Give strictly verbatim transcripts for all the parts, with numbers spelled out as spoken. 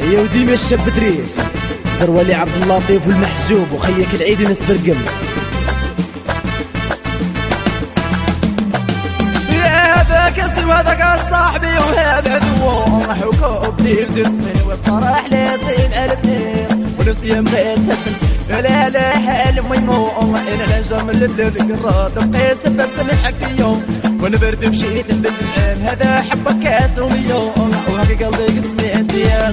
يا وديما الشاب دريس سروالي عبد اللطيف والمحجوب وخيك العيد وناس برقم. يا هذاك اسم هذاك صاحبي وهذا عدو راح وكوب دير زين سنين والصراح لازم البنين ونسيم غير سفن لا لا حال ميمو انا نجم اللبلب قرات بقي سبب سمحك اليوم وانا برد مشيت بالعين هذا حبك كاس ومليون وهاك قلبي قسمي انت يا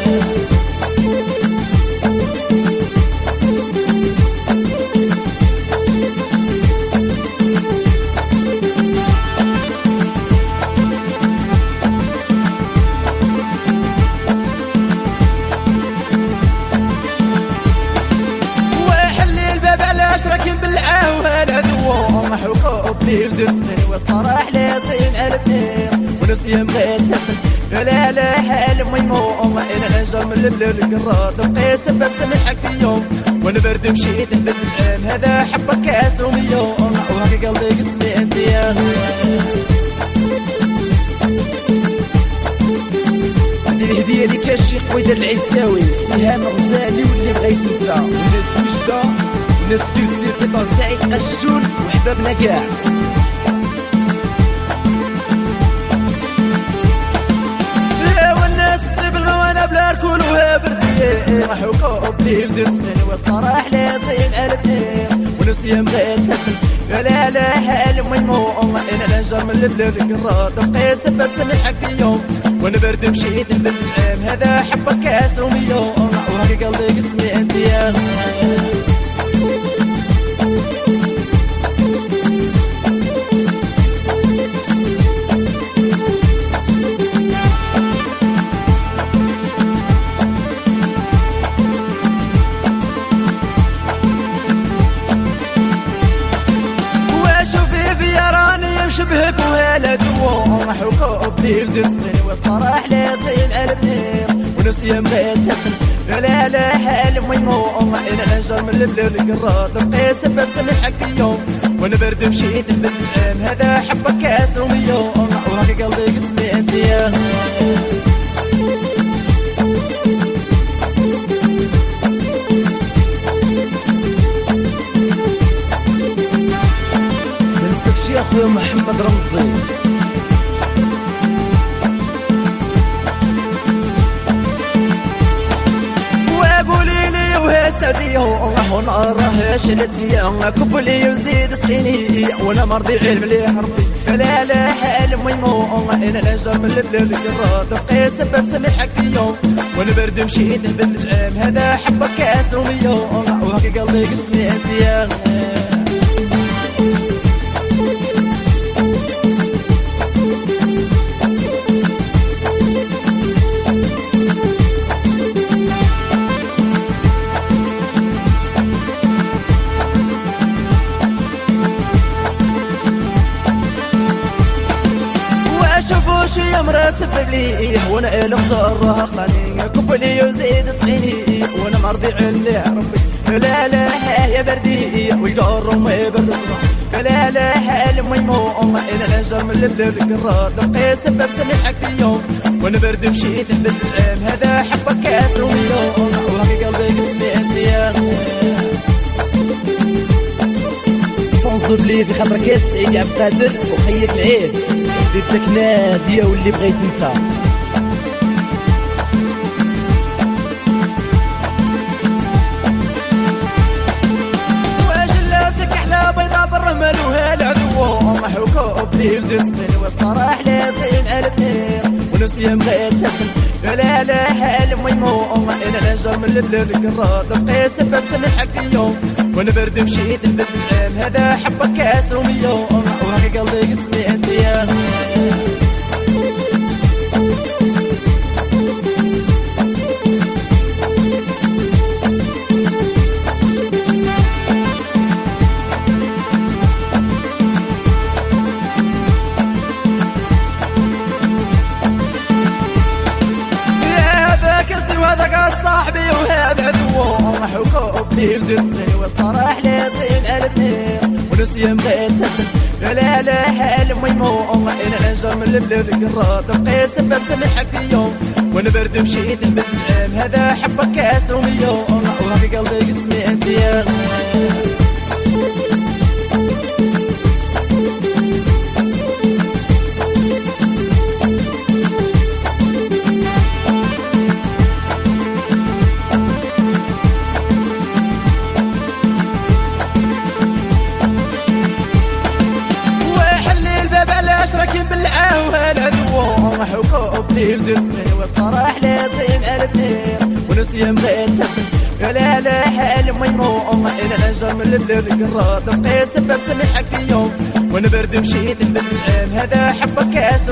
اشركين بالعاو هالعدو راح وكوب دير زين سنين والصراح لازم البنين ونسيم غير سفن لا لا حال ميمو انا نجم اللبلب قرات بقي سبب سمحك اليوم وانا برد مشيت بالعين هذا حبك كاس ومليون وهاك قلبي قسمي انت يا هذه الهديه لك يا الشيخ ويدر العيساوي سهام غزالي واللي بغيت انت والناس وجده والناس في السير قطع سعيد قشون وحبابنا كاع. والناس قبل وانا بلا ركول وهابردي راح وكوب دير زين سنين والصراح لازم البنين ونسيم غير سفن لا لا حال ميمو انا نجم اللبلب قرات بقي سبب سمحك اليوم وانا برد مشيت بالعين هذا حبك كاس ومليون وهاك قلبي قسمي انت يا شبهك وهلا دوام راح وكوب دير زين سنين والصراح لازم البنين ونسيم غير سفن لا لا حال ميمو انا نجم اللبلب قرات بقي سبب سمحك اليوم وانا برد مشيت بالعين هذا حبك كاس ومليون وهاك قلبي قسمي انت يا يا اخويا محمد رمزي وقولي لي وهي سعدية والله نراه شلت فيا كبلي وزيد سخيني وانا مرضي علم لي ربي لا لا حال ميمو انا نجم اللبلب قرات بقي سبب سمحك اليوم وانا برد مشيت بالعين هذا حبك كاس ومليون وهاك قلبي قسمي انت يا شوفوا شي مراسب لي وانا الغزار راه خلاني كبلي وزيد صحيني وانا مرضي على ربي لا لا يا بردي ويدور ما يبرد لا لا حال ميمو انا نجم اللبلب قرات بقي سبب سمحك اليوم وانا برد مشيت بالعين هذا حبك كاس ومليون وهاك قلبي قسمي انت يا صنصر لي في خاطرك يا سعيد عبد القادر وخيك العيد ديتك ناديه واللي بغيت انت وجلاتك احلى بيضا بالرمل وهالعدو راح وكوب دير زين سنين والصراح لازم البنين ونسيم غير سفن لا لا حال ميمو انا نجم اللبلب قرات بقي سبب سمحك اليوم وانا برد مشيت بالعين هذا حبك كاس ومليون وهاك قلبي قسمي انت يا هذاك صاحبي وهذا عدو راح وكوب دير زين سنين والصراح لازم البنين ونسيم غير سفن لا لا حال ميمو انا نجم اللبلب قرات بقي سبب سمحك اليوم وانا برد مشيت بالعام هذا حبك كاس ومليون وهذا قلبي اسمي انت يا راكب بالعاوه العدو حكوب لي وزرسني والصراح لازم البنير ونسيم غير لا لا حال ميمون انا نجر من البلاد قرات بقي سبب سمحك اليوم وانا برد مشيت بالعام هذا حبك كاس